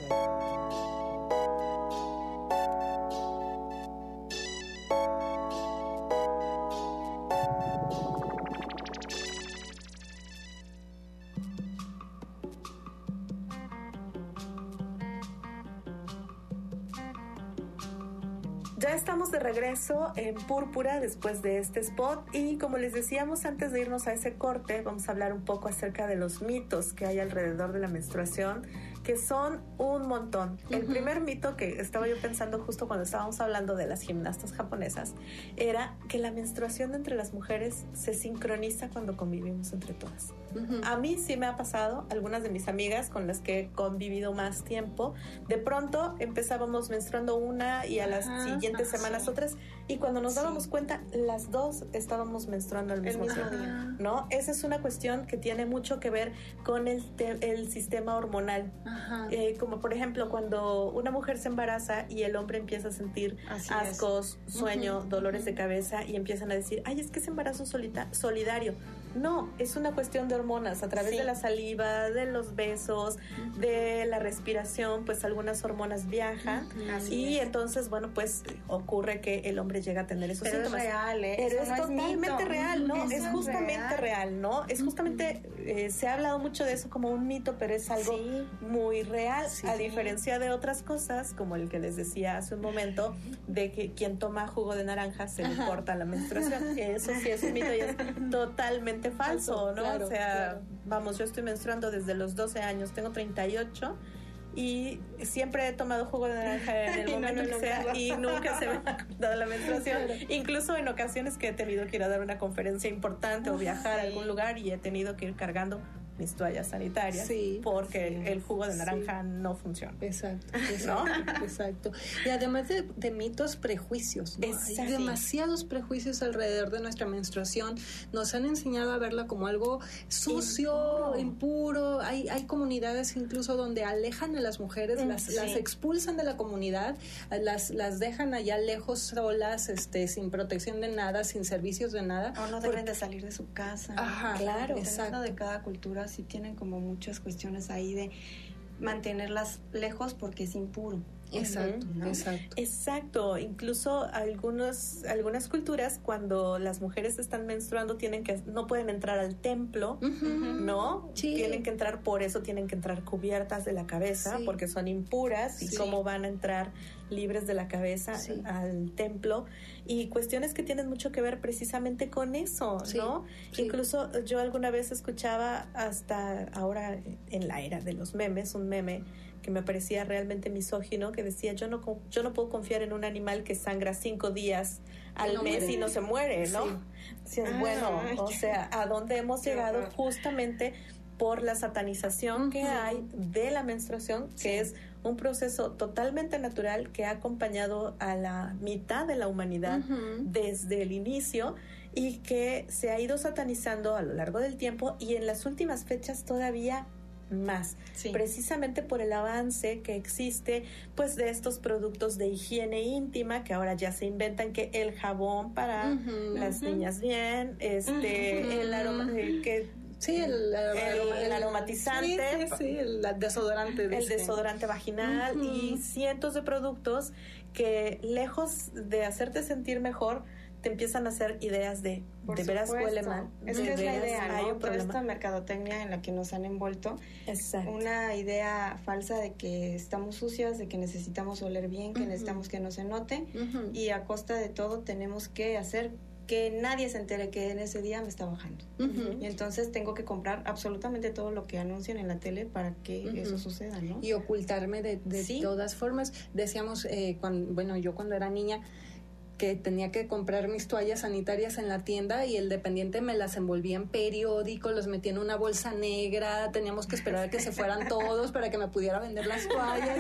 Ya estamos de regreso en Púrpura después de este spot, y como les decíamos antes de irnos a ese corte, vamos a hablar un poco acerca de los mitos que hay alrededor de la menstruación, que son un montón. El primer mito que estaba yo pensando justo cuando estábamos hablando de las gimnastas japonesas era que la menstruación entre las mujeres se sincroniza cuando convivimos entre todas. A mí sí me ha pasado, algunas de mis amigas con las que he convivido más tiempo, de pronto empezábamos menstruando una y a las siguientes semanas otras, y cuando nos dábamos cuenta, las dos estábamos menstruando al mismo tiempo, ¿no? Esa es una cuestión que tiene mucho que ver con el sistema hormonal. Como por ejemplo cuando una mujer se embaraza y el hombre empieza a sentir ascos, sueño, dolores de cabeza, y empiezan a decir, ay, es que es embarazo solidario. No, es una cuestión de hormonas. A través de la saliva, de los besos, de la respiración, pues algunas hormonas viajan, y entonces, bueno, pues ocurre que el hombre llega a tener esos síntomas. Es real, Pero es totalmente real, ¿no? Es justamente real, ¿no? Es justamente, se ha hablado mucho de eso como un mito, pero es algo muy real, a diferencia de otras cosas, como el que les decía hace un momento, de que quien toma jugo de naranja se le corta la menstruación. Eso sí es un mito y es totalmente falso, ¿no? Claro, o sea, vamos, yo estoy menstruando desde los 12 años, tengo 38 y siempre he tomado jugo de naranja en el momento que sea, y nunca se me ha cortado la menstruación. Incluso en ocasiones que he tenido que ir a dar una conferencia importante o viajar a algún lugar y he tenido que ir cargando mis toallas sanitarias porque el jugo de naranja no funciona. Exacto. Y además de mitos, prejuicios, ¿no? Hay demasiados prejuicios alrededor de nuestra menstruación. Nos han enseñado a verla como algo sucio, impuro. Hay comunidades incluso donde alejan a las mujeres, las expulsan de la comunidad, las dejan allá lejos, solas, sin protección de nada, sin servicios de nada. O no deben de salir de su casa. Claro, dependiendo de cada cultura, sí tienen como muchas cuestiones ahí de mantenerlas lejos porque es impuro. Exacto, ¿no? exacto. Exacto. Incluso algunas culturas, cuando las mujeres están menstruando, no pueden entrar al templo, ¿no? Sí. Tienen que entrar, por eso tienen que entrar cubiertas de la cabeza, Sí. porque son impuras, y Sí. cómo van a entrar libres de la cabeza al templo, y cuestiones que tienen mucho que ver precisamente con eso, ¿no? Sí. Incluso yo alguna vez escuchaba, hasta ahora en la era de los memes, un meme que me parecía realmente misógino, que decía, yo no puedo confiar en un animal que sangra 5 días al mes y no se muere, ¿no? Sí. O sea, ¿a dónde hemos llegado? Justamente por la satanización que hay de la menstruación, que es un proceso totalmente natural que ha acompañado a la mitad de la humanidad desde el inicio, y que se ha ido satanizando a lo largo del tiempo, y en las últimas fechas todavía más, precisamente por el avance que existe pues de estos productos de higiene íntima, que ahora ya se inventan, que el jabón para las niñas bien, el aroma el aromatizante, el desodorante, el desodorante vaginal, y cientos de productos que, lejos de hacerte sentir mejor, te empiezan a hacer ideas de veras huele mal. Es que es la idea, ¿no? Toda esta mercadotecnia en la que nos han envuelto. Exacto. Una idea falsa de que estamos sucias, de que necesitamos oler bien, que necesitamos que no se note, y a costa de todo tenemos que hacer que nadie se entere que en ese día me está bajando. Y entonces tengo que comprar absolutamente todo lo que anuncian en la tele para que eso suceda, ¿no? Y ocultarme de todas formas. Decíamos, yo cuando era niña, que tenía que comprar mis toallas sanitarias en la tienda, y el dependiente me las envolvía en periódico, los metía en una bolsa negra, teníamos que esperar a que se fueran todos para que me pudiera vender las toallas.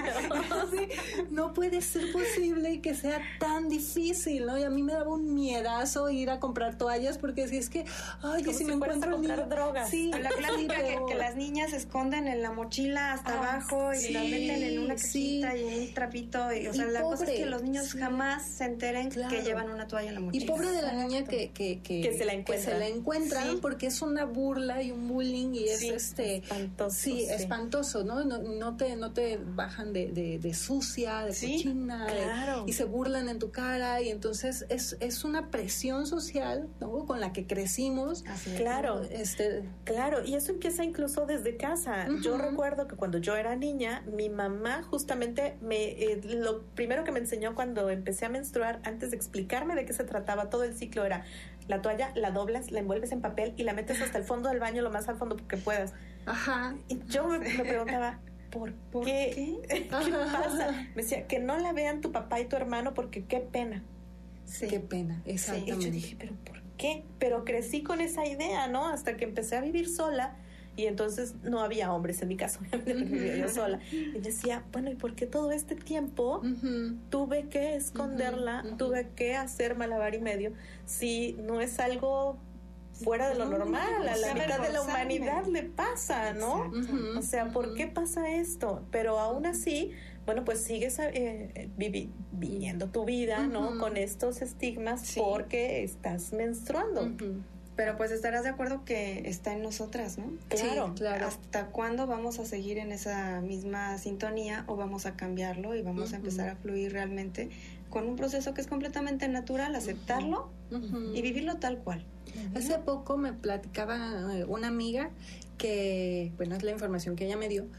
No puede ser posible que sea tan difícil, ¿no? Y a mí me daba un miedazo ir a comprar toallas, porque si es que, ay, como si me encuentro a comprar drogas. Sí, la clásica que las niñas esconden en la mochila hasta abajo y la meten en una cajita y en un trapito, y, o sea, la cosa es que los niños jamás se enteren que llevan una toalla en la mochila. Y pobre de la niña que se la encuentran, porque es una burla y un bullying, y es espantoso. Sí, espantoso, ¿no? No te bajan de sucia, de cochina, y se burlan en tu cara, y entonces es una presión social, ¿no? Con la que crecimos. Claro, claro, y eso empieza incluso desde casa. Yo recuerdo que cuando yo era niña, mi mamá justamente lo primero que me enseñó cuando empecé a menstruar, antes de explicarme de qué se trataba todo el ciclo, era: la toalla la doblas, la envuelves en papel y la metes hasta el fondo del baño, lo más al fondo que puedas. Y yo me preguntaba, ¿por qué? ¿Qué pasa? Me decía, que no la vean tu papá y tu hermano, porque qué pena. Qué pena, exactamente. Y yo dije, ¿pero por qué? Pero crecí con esa idea, ¿no? Hasta que empecé a vivir sola, y entonces no había hombres en mi casa, vivía yo sola. Y decía, bueno, ¿y por qué todo este tiempo tuve que esconderla, tuve que hacer malabar y medio, si no es algo fuera de lo normal? A la mitad de la humanidad le pasa, ¿no? O sea, ¿por qué pasa esto? Pero aún así, bueno, pues sigues viviendo tu vida, ¿no? Con estos estigmas porque estás menstruando. Pero pues estarás de acuerdo que está en nosotras, ¿no? Claro, claro. ¿Hasta cuándo vamos a seguir en esa misma sintonía, o vamos a cambiarlo y vamos a empezar a fluir realmente con un proceso que es completamente natural, aceptarlo y vivirlo tal cual? Hace poco me platicaba una amiga que, bueno, es la información que ella me dio,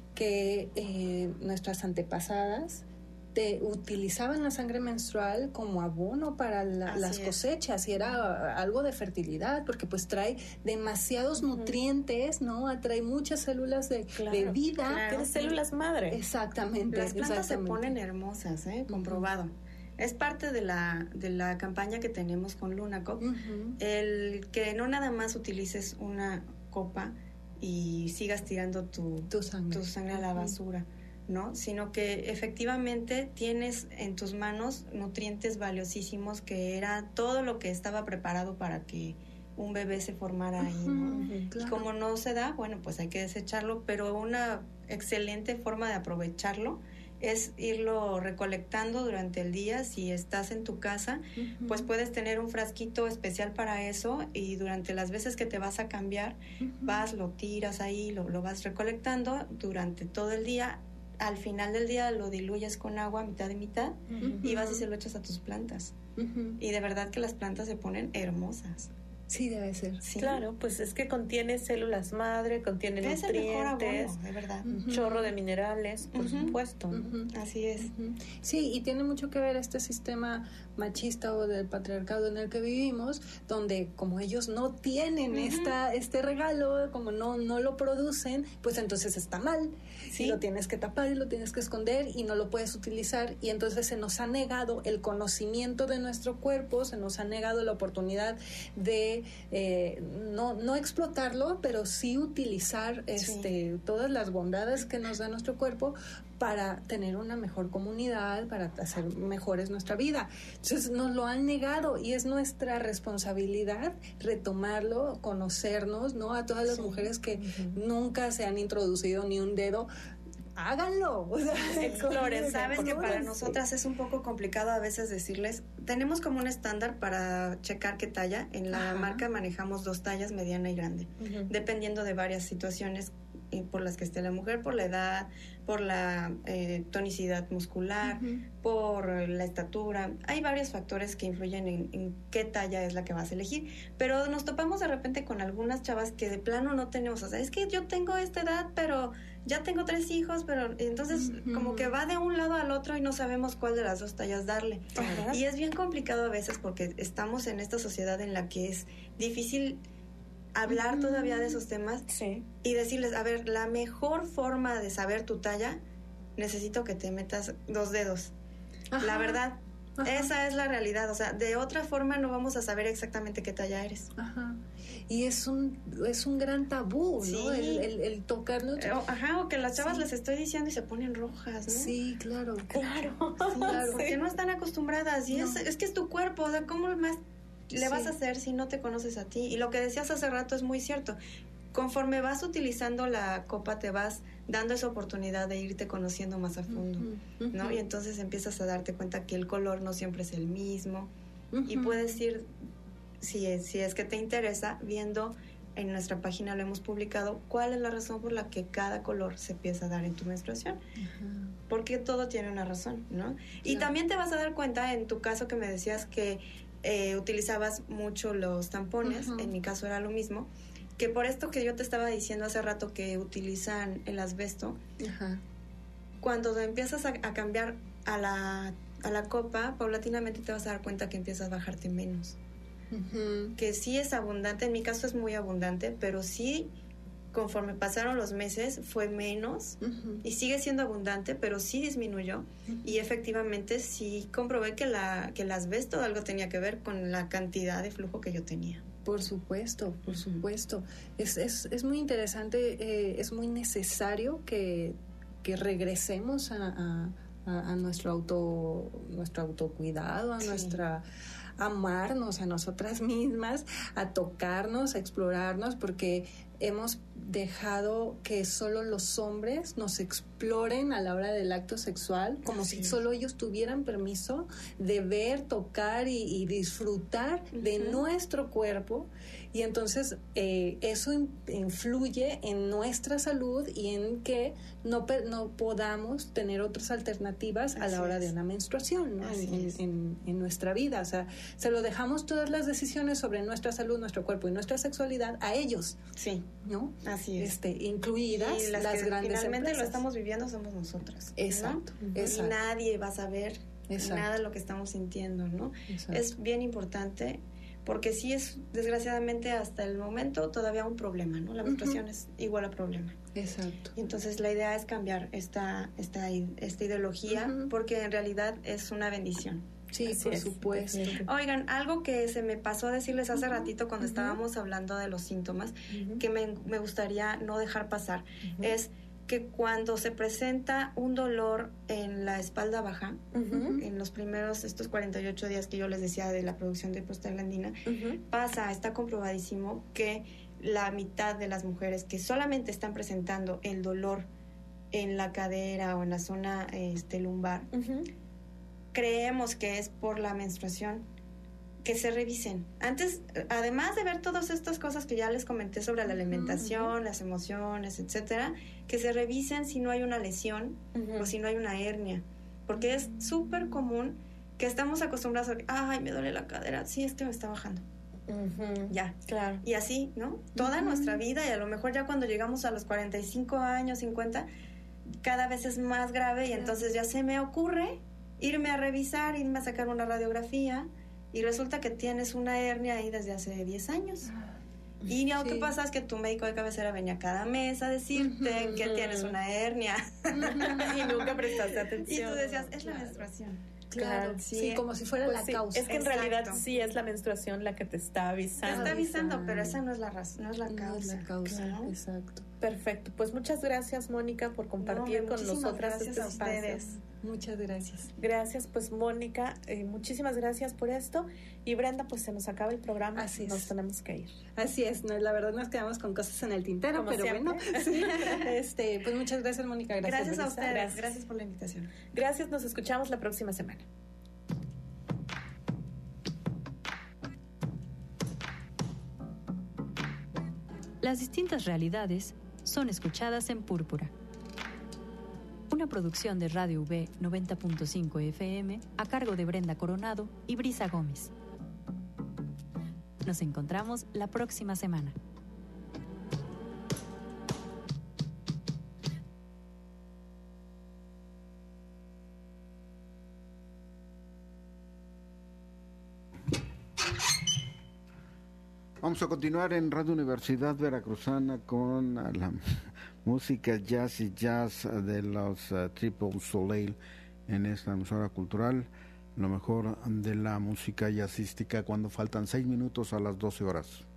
que nuestras antepasadas utilizaban la sangre menstrual como abono para las cosechas, y era algo de fertilidad, porque pues trae demasiados nutrientes, ¿no? Atrae muchas células de vida. Tiene células madre. Exactamente. Las plantas se ponen hermosas, comprobado. Es parte de la campaña que tenemos con Lunacop, el que no nada más utilices una copa y sigas tirando tu sangre a la basura, ¿no? Sino que efectivamente tienes en tus manos nutrientes valiosísimos, que era todo lo que estaba preparado para que un bebé se formara ahí, ¿no? Y como no se da, bueno, pues hay que desecharlo, pero una excelente forma de aprovecharlo es irlo recolectando durante el día. Si estás en tu casa, pues puedes tener un frasquito especial para eso, y durante las veces que te vas a cambiar, lo tiras ahí, lo vas recolectando durante todo el día. al final del día lo diluyes con agua mitad y mitad y vas y se lo echas a tus plantas. Y de verdad que las plantas se ponen hermosas. Sí, debe ser. Sí. Claro, pues es que contiene células madre, contiene es nutrientes, el mejor abono, de verdad. Un chorro de minerales, por supuesto. Así es. Sí, y tiene mucho que ver este sistema machista o del patriarcado en el que vivimos, donde como ellos no tienen este regalo, como no lo producen, pues entonces está mal. Sí. Y lo tienes que tapar y lo tienes que esconder y no lo puedes utilizar, y entonces se nos ha negado el conocimiento de nuestro cuerpo, se nos ha negado la oportunidad de no explotarlo, pero sí utilizar todas las bondades que nos da nuestro cuerpo para tener una mejor comunidad, para hacer mejores nuestra vida. Entonces nos lo han negado y es nuestra responsabilidad retomarlo, conocernos, ¿no? A todas las mujeres que nunca se han introducido ni un dedo, háganlo, o sea, exploren. Sabes que para nosotras es un poco complicado a veces decirles, tenemos como un estándar para checar qué talla. En la marca manejamos 2 tallas, mediana y grande, dependiendo de varias situaciones por las que esté la mujer, por la edad, por la tonicidad muscular, por la estatura. Hay varios factores que influyen en qué talla es la que vas a elegir, pero nos topamos de repente con algunas chavas que de plano no tenemos, o sea, es que yo tengo esta edad, pero ya tengo 3 hijos, pero entonces como que va de un lado al otro y no sabemos cuál de las 2 tallas darle. Y es bien complicado a veces porque estamos en esta sociedad en la que es difícil hablar todavía de esos temas y decirles, a ver, la mejor forma de saber tu talla, necesito que te metas 2 dedos. La verdad, esa es la realidad. O sea, de otra forma no vamos a saber exactamente qué talla eres. Y es un gran tabú, ¿no? El tocarnos. O que las chavas les estoy diciendo y se ponen rojas, ¿no? Sí, claro. Porque no están acostumbradas. Y es que es tu cuerpo, o sea, ¿cómo más le vas a hacer si no te conoces a ti? Y lo que decías hace rato es muy cierto. Conforme vas utilizando la copa, te vas dando esa oportunidad de irte conociendo más a fondo, ¿no? Y entonces empiezas a darte cuenta que el color no siempre es el mismo. Y puedes ir, si es que te interesa, viendo en nuestra página, lo hemos publicado, cuál es la razón por la que cada color se empieza a dar en tu menstruación. Porque todo tiene una razón, ¿no? Y también te vas a dar cuenta, en tu caso que me decías que utilizabas mucho los tampones, en mi caso era lo mismo, que por esto que yo te estaba diciendo hace rato que utilizan el asbesto, cuando empiezas a cambiar a la copa, paulatinamente te vas a dar cuenta que empiezas a bajarte menos. Que sí es abundante, en mi caso es muy abundante, pero sí, conforme pasaron los meses fue menos y sigue siendo abundante, pero sí disminuyó. Y efectivamente sí comprobé que el asbesto algo tenía que ver con la cantidad de flujo que yo tenía. Por supuesto. Es muy interesante, es muy necesario que regresemos a nuestro autocuidado, a nuestra amarnos a nosotras mismas, a tocarnos, a explorarnos, porque hemos dejado que solo los hombres nos exploren a la hora del acto sexual, como si solo ellos tuvieran permiso de ver, tocar y disfrutar de nuestro cuerpo. Y entonces eso influye en nuestra salud y en que no podamos tener otras alternativas a la hora de una menstruación, ¿no? en nuestra vida. O sea, se lo dejamos todas las decisiones sobre nuestra salud, nuestro cuerpo y nuestra sexualidad a ellos. ¿No? Así es. Incluidas y las grandes finalmente empresas. Lo estamos viviendo somos nosotras. Exacto. ¿no? Y nadie va a saber nada de lo que estamos sintiendo, ¿no? Es bien importante, porque sí es, desgraciadamente, hasta el momento todavía un problema, ¿no? La menstruación es igual a problema. Exacto. Y entonces la idea es cambiar esta ideología, porque en realidad es una bendición. Sí, así por supuesto. Oigan, algo que se me pasó a decirles hace ratito cuando estábamos hablando de los síntomas, que me gustaría no dejar pasar, es que cuando se presenta un dolor en la espalda baja, en los primeros, estos 48 días que yo les decía de la producción de prostaglandina, está comprobadísimo que la mitad de las mujeres que solamente están presentando el dolor en la cadera o en la zona lumbar, creemos que es por la menstruación, que se revisen. Antes, además de ver todas estas cosas que ya les comenté sobre la alimentación, las emociones, etcétera, que se revisen si no hay una lesión o si no hay una hernia. Porque es súper común que estamos acostumbrados a, ay, me duele la cadera, sí, es que me está bajando. Ya, claro. Y así, ¿no? Toda nuestra vida, y a lo mejor ya cuando llegamos a los 45 años, 50, cada vez es más grave y entonces ya se me ocurre irme a revisar, irme a sacar una radiografía y resulta que tienes una hernia ahí desde hace 10 años. Y lo que pasa es que tu médico de cabecera venía cada mes a decirte que tienes una hernia y nunca prestaste atención. Y tú decías, es la menstruación. Claro, sí, como si fuera la causa. Es que en realidad sí es la menstruación la que te está avisando. Te está avisando, pero esa no es la razón, no es la causa. No es la causa, claro. Exacto. Perfecto, pues muchas gracias, Mónica, por compartir con nosotras este espacio. Muchas gracias. Gracias, pues Mónica, muchísimas gracias por esto. Y Brenda, pues se nos acaba el programa. Así es. Nos tenemos que ir. Así es, la verdad nos quedamos con cosas en el tintero, como pero siempre. Bueno, pues muchas gracias, Mónica. Gracias a ustedes, gracias por la invitación. Gracias, nos escuchamos la próxima semana. Las distintas realidades son escuchadas en Púrpura. Una producción de Radio V 90.5 FM a cargo de Brenda Coronado y Brisa Gómez. Nos encontramos la próxima semana. Vamos a continuar en Radio Universidad Veracruzana con la música jazz y jazz de los Triple Soleil en esta emisora cultural. Lo mejor de la música jazzística cuando faltan 6 minutos a las 12 horas.